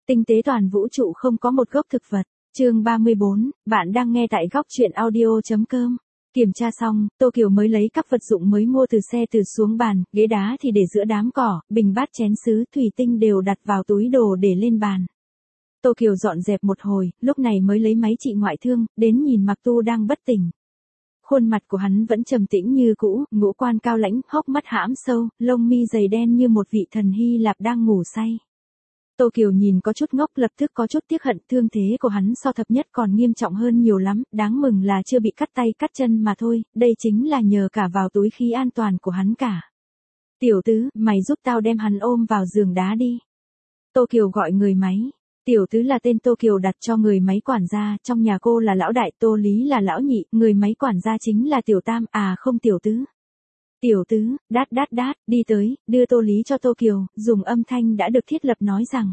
Tinh tế toàn vũ trụ không có một gốc thực vật. Chương 34, bạn đang nghe tại góc truyện audio.com. Kiểm tra xong, Tô Kiều mới lấy các vật dụng mới mua từ xe từ xuống bàn, ghế đá thì để giữa đám cỏ, bình bát chén sứ, thủy tinh đều đặt vào túi đồ để lên bàn. Tô Kiều dọn dẹp một hồi, lúc này mới lấy máy trị ngoại thương, đến nhìn Mạc Tu đang bất tỉnh. Khuôn mặt của hắn vẫn trầm tĩnh như cũ, ngũ quan cao lãnh, hốc mắt hãm sâu, lông mi dày đen như một vị thần Hy Lạp đang ngủ say. Tô Kiều nhìn có chút ngốc, lập tức có chút tiếc hận, thương thế của hắn so thập nhất còn nghiêm trọng hơn nhiều lắm, đáng mừng là chưa bị cắt tay cắt chân mà thôi, đây chính là nhờ cả vào túi khí an toàn của hắn cả. Tiểu tứ, mày giúp tao đem hắn ôm vào giường đá đi. Tô Kiều gọi người máy. Tiểu tứ là tên Tô Kiều đặt cho người máy quản gia, trong nhà cô là lão đại, Tô Lý là lão nhị, người máy quản gia chính là tiểu tam, à không tiểu tứ. Tiểu tứ, đát, đi tới, đưa Tô Lý cho Tô Kiều, dùng âm thanh đã được thiết lập nói rằng.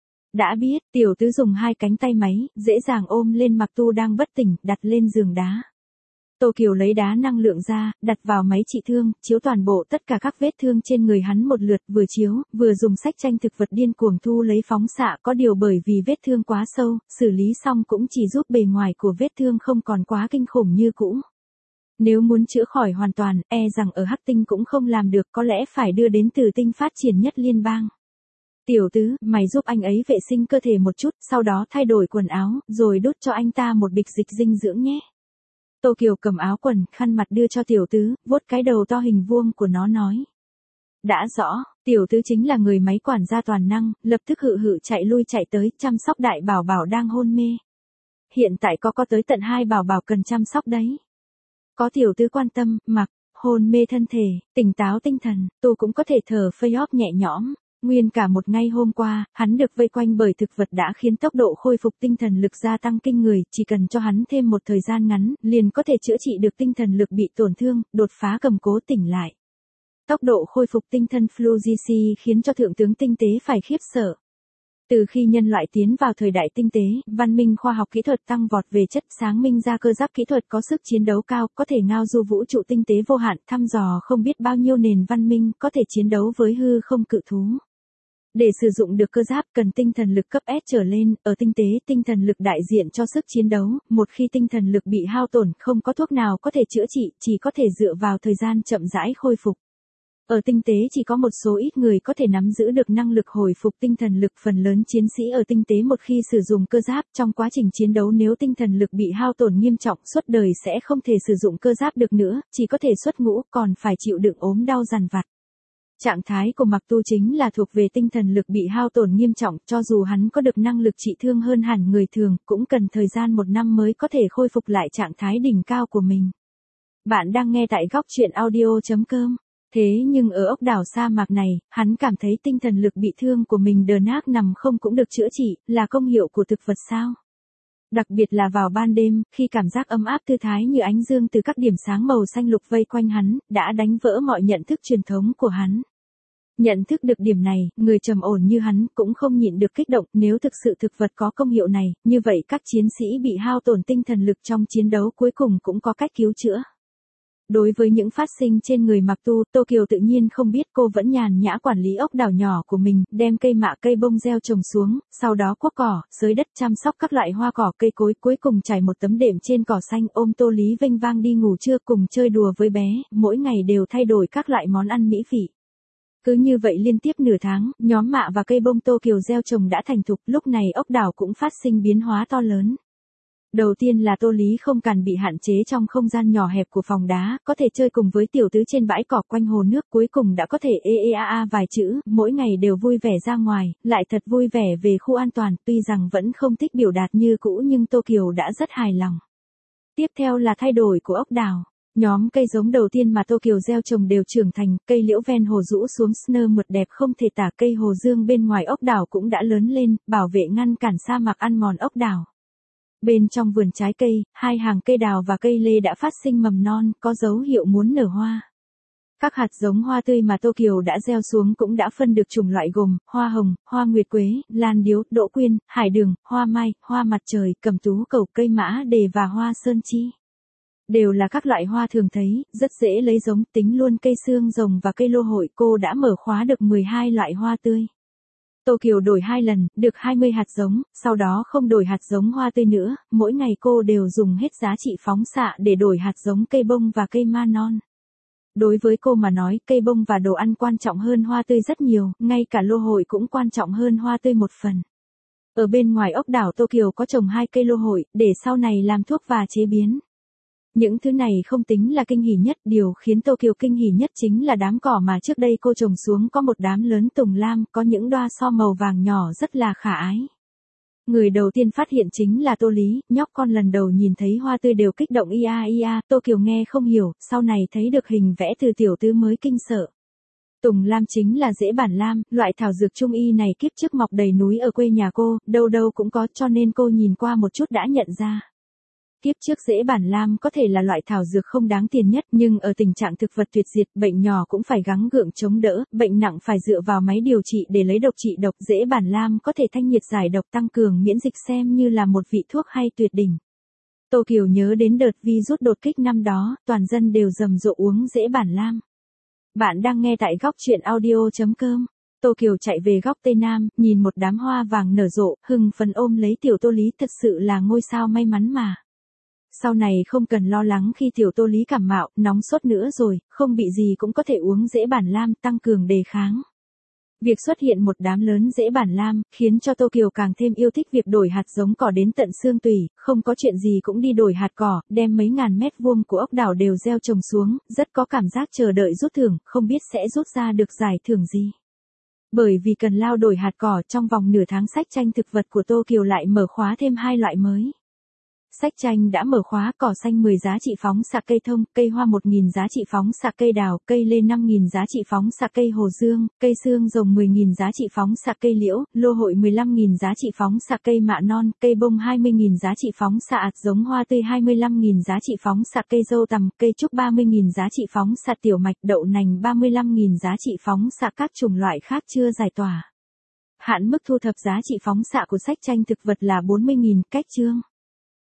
Đã biết, tiểu tứ dùng hai cánh tay máy, dễ dàng ôm lên Mạc Tu đang bất tỉnh, đặt lên giường đá. Tô Kiều lấy đá năng lượng ra, đặt vào máy trị thương, chiếu toàn bộ tất cả các vết thương trên người hắn một lượt, vừa chiếu, vừa dùng sách tranh thực vật điên cuồng thu lấy phóng xạ, có điều bởi vì vết thương quá sâu, xử lý xong cũng chỉ giúp bề ngoài của vết thương không còn quá kinh khủng như cũ. Nếu muốn chữa khỏi hoàn toàn, e rằng ở Hắc Tinh cũng không làm được, có lẽ phải đưa đến Tử Tinh phát triển nhất liên bang. Tiểu tứ, mày giúp anh ấy vệ sinh cơ thể một chút, sau đó thay đổi quần áo, rồi đút cho anh ta một bịch dịch dinh dưỡng nhé. Tô Kiều cầm áo quần, khăn mặt đưa cho tiểu tứ, vuốt cái đầu to hình vuông của nó nói. Đã rõ, tiểu tứ chính là người máy quản gia toàn năng, lập tức hự chạy lui chạy tới, chăm sóc đại bảo bảo đang hôn mê. Hiện tại có tới tận 2 bảo bảo cần chăm sóc đấy. Có tiểu tứ quan tâm, mặc, hôn mê thân thể, tỉnh táo tinh thần, tôi cũng có thể thở phây óp nhẹ nhõm. Nguyên cả một ngày hôm qua, hắn được vây quanh bởi thực vật đã khiến tốc độ khôi phục tinh thần lực gia tăng kinh người, chỉ cần cho hắn thêm một thời gian ngắn, liền có thể chữa trị được tinh thần lực bị tổn thương, đột phá cầm cố tỉnh lại. Tốc độ khôi phục tinh thần Flugici khiến cho thượng tướng tinh tế phải khiếp sợ. Từ khi nhân loại tiến vào thời đại tinh tế, văn minh khoa học kỹ thuật tăng vọt về chất, sáng minh ra cơ giáp kỹ thuật có sức chiến đấu cao, có thể ngao du vũ trụ tinh tế vô hạn, thăm dò không biết bao nhiêu nền văn minh, có thể chiến đấu với hư không cự thú. Để sử dụng được cơ giáp cần tinh thần lực cấp S trở lên, ở tinh tế tinh thần lực đại diện cho sức chiến đấu, một khi tinh thần lực bị hao tổn không có thuốc nào có thể chữa trị, chỉ có thể dựa vào thời gian chậm rãi khôi phục. Ở tinh tế chỉ có một số ít người có thể nắm giữ được năng lực hồi phục tinh thần lực, phần lớn chiến sĩ ở tinh tế một khi sử dụng cơ giáp trong quá trình chiến đấu nếu tinh thần lực bị hao tổn nghiêm trọng suốt đời sẽ không thể sử dụng cơ giáp được nữa, chỉ có thể xuất ngũ còn phải chịu đựng ốm đau dằn vặt. Trạng thái của Mạc Tu chính là thuộc về tinh thần lực bị hao tổn nghiêm trọng, cho dù hắn có được năng lực trị thương hơn hẳn người thường, cũng cần thời gian 1 năm mới có thể khôi phục lại trạng thái đỉnh cao của mình. Bạn đang nghe tại góc truyện audio.com. Thế nhưng ở ốc đảo sa mạc này, hắn cảm thấy tinh thần lực bị thương của mình đờ nát nằm không cũng được chữa trị, là công hiệu của thực vật sao? Đặc biệt là vào ban đêm, khi cảm giác ấm áp thư thái như ánh dương từ các điểm sáng màu xanh lục vây quanh hắn, đã đánh vỡ mọi nhận thức truyền thống của hắn. Nhận thức được điểm này, người trầm ổn như hắn cũng không nhịn được kích động, nếu thực sự thực vật có công hiệu này, như vậy các chiến sĩ bị hao tổn tinh thần lực trong chiến đấu cuối cùng cũng có cách cứu chữa. Đối với những phát sinh trên người Mạc Tu, Tô Kiều tự nhiên không biết, cô vẫn nhàn nhã quản lý ốc đảo nhỏ của mình, đem cây mạ cây bông gieo trồng xuống, sau đó cuốc cỏ, xới đất chăm sóc các loại hoa cỏ cây cối, cuối cùng trải một tấm đệm trên cỏ xanh, ôm Tô Lý vênh vang đi ngủ trưa cùng chơi đùa với bé, mỗi ngày đều thay đổi các loại món ăn mỹ vị. Cứ như vậy liên tiếp nửa tháng, nhóm mạ và cây bông Tô Kiều gieo trồng đã thành thục, lúc này ốc đảo cũng phát sinh biến hóa to lớn. Đầu tiên là Tô Lý không cần bị hạn chế trong không gian nhỏ hẹp của phòng đá, có thể chơi cùng với tiểu tứ trên bãi cỏ quanh hồ nước, cuối cùng đã có thể vài chữ, mỗi ngày đều vui vẻ ra ngoài, lại thật vui vẻ về khu an toàn, tuy rằng vẫn không thích biểu đạt như cũ nhưng Tô Kiều đã rất hài lòng. Tiếp theo là thay đổi của ốc đảo. Nhóm cây giống đầu tiên mà Tô Kiều gieo trồng đều trưởng thành, cây liễu ven hồ rũ xuống snơ mượt đẹp không thể tả, cây hồ dương bên ngoài ốc đảo cũng đã lớn lên, bảo vệ ngăn cản sa mạc ăn mòn ốc đảo. Bên trong vườn trái cây, 2 hàng cây đào và cây lê đã phát sinh mầm non, có dấu hiệu muốn nở hoa. Các hạt giống hoa tươi mà Tô Kiều đã gieo xuống cũng đã phân được chủng loại gồm, hoa hồng, hoa nguyệt quế, lan điếu, đỗ quyên, hải đường, hoa mai, hoa mặt trời, cẩm tú cầu, cây mã đề và hoa sơn chi. Đều là các loại hoa thường thấy, rất dễ lấy giống, tính luôn cây xương rồng và cây lô hội, cô đã mở khóa được 12 loại hoa tươi. Tô Kiều đổi 2 lần, được 20 hạt giống, sau đó không đổi hạt giống hoa tươi nữa, mỗi ngày cô đều dùng hết giá trị phóng xạ để đổi hạt giống cây bông và cây ma non. Đối với cô mà nói, cây bông và đồ ăn quan trọng hơn hoa tươi rất nhiều, ngay cả lô hội cũng quan trọng hơn hoa tươi một phần. Ở bên ngoài ốc đảo Tô Kiều có trồng 2 cây lô hội, để sau này làm thuốc và chế biến. Những thứ này không tính là kinh hỉ nhất, điều khiến Tô Kiều kinh hỉ nhất chính là đám cỏ mà trước đây cô trồng xuống có một đám lớn tùng lam, có những đóa so màu vàng nhỏ rất là khả ái. Người đầu tiên phát hiện chính là Tô Lý, nhóc con lần đầu nhìn thấy hoa tươi đều kích động ia ia, Tô Kiều nghe không hiểu, sau này thấy được hình vẽ từ tiểu tứ mới kinh sợ. Tùng lam chính là rễ bản lam, loại thảo dược trung y này kiếp trước mọc đầy núi ở quê nhà cô, đâu đâu cũng có, cho nên cô nhìn qua một chút đã nhận ra. Kiếp trước rễ bản lam có thể là loại thảo dược không đáng tiền nhất, nhưng ở tình trạng thực vật tuyệt diệt, bệnh nhỏ cũng phải gắng gượng chống đỡ, bệnh nặng phải dựa vào máy điều trị để lấy độc trị độc. Rễ bản lam có thể thanh nhiệt giải độc, tăng cường miễn dịch, xem như là một vị thuốc hay tuyệt đỉnh. Tô Kiều nhớ đến đợt virus đột kích năm đó, toàn dân đều rầm rộ uống rễ bản lam. Bạn đang nghe tại góc truyện audio.com. Tô Kiều chạy về góc Tây Nam, nhìn một đám hoa vàng nở rộ, hưng phấn ôm lấy tiểu Tô Lý, thật sự là ngôi sao may mắn mà. Sau này không cần lo lắng khi tiểu Tô Lý cảm mạo, nóng sốt nữa rồi, không bị gì cũng có thể uống rễ bản lam, tăng cường đề kháng. Việc xuất hiện một đám lớn rễ bản lam, khiến cho Tô Kiều càng thêm yêu thích việc đổi hạt giống cỏ đến tận xương tủy, không có chuyện gì cũng đi đổi hạt cỏ, đem mấy ngàn mét vuông của ốc đảo đều gieo trồng xuống, rất có cảm giác chờ đợi rút thưởng, không biết sẽ rút ra được giải thưởng gì. Bởi vì cần lao đổi hạt cỏ, trong vòng nửa tháng sách tranh thực vật của Tô Kiều lại mở khóa thêm 2 loại mới. Sách tranh đã mở khóa cỏ xanh 10 giá trị phóng xạ cây thông, cây hoa 1.000 giá trị phóng xạ cây đào, cây lê 5.000 giá trị phóng xạ cây hồ dương, cây xương rồng 10.000 giá trị phóng xạ cây liễu, lô hội 15.000 giá trị phóng xạ cây mạ non, cây bông 20.000 giá trị phóng xạ ạt giống hoa tươi 25.000 giá trị phóng xạ cây dâu tằm, cây trúc 30.000 giá trị phóng xạ tiểu mạch, đậu nành 35.000 giá trị phóng xạ các chủng loại khác chưa giải tỏa. Hạn mức thu thập giá trị phóng xạ của sách tranh thực vật là 40.000, cách chương.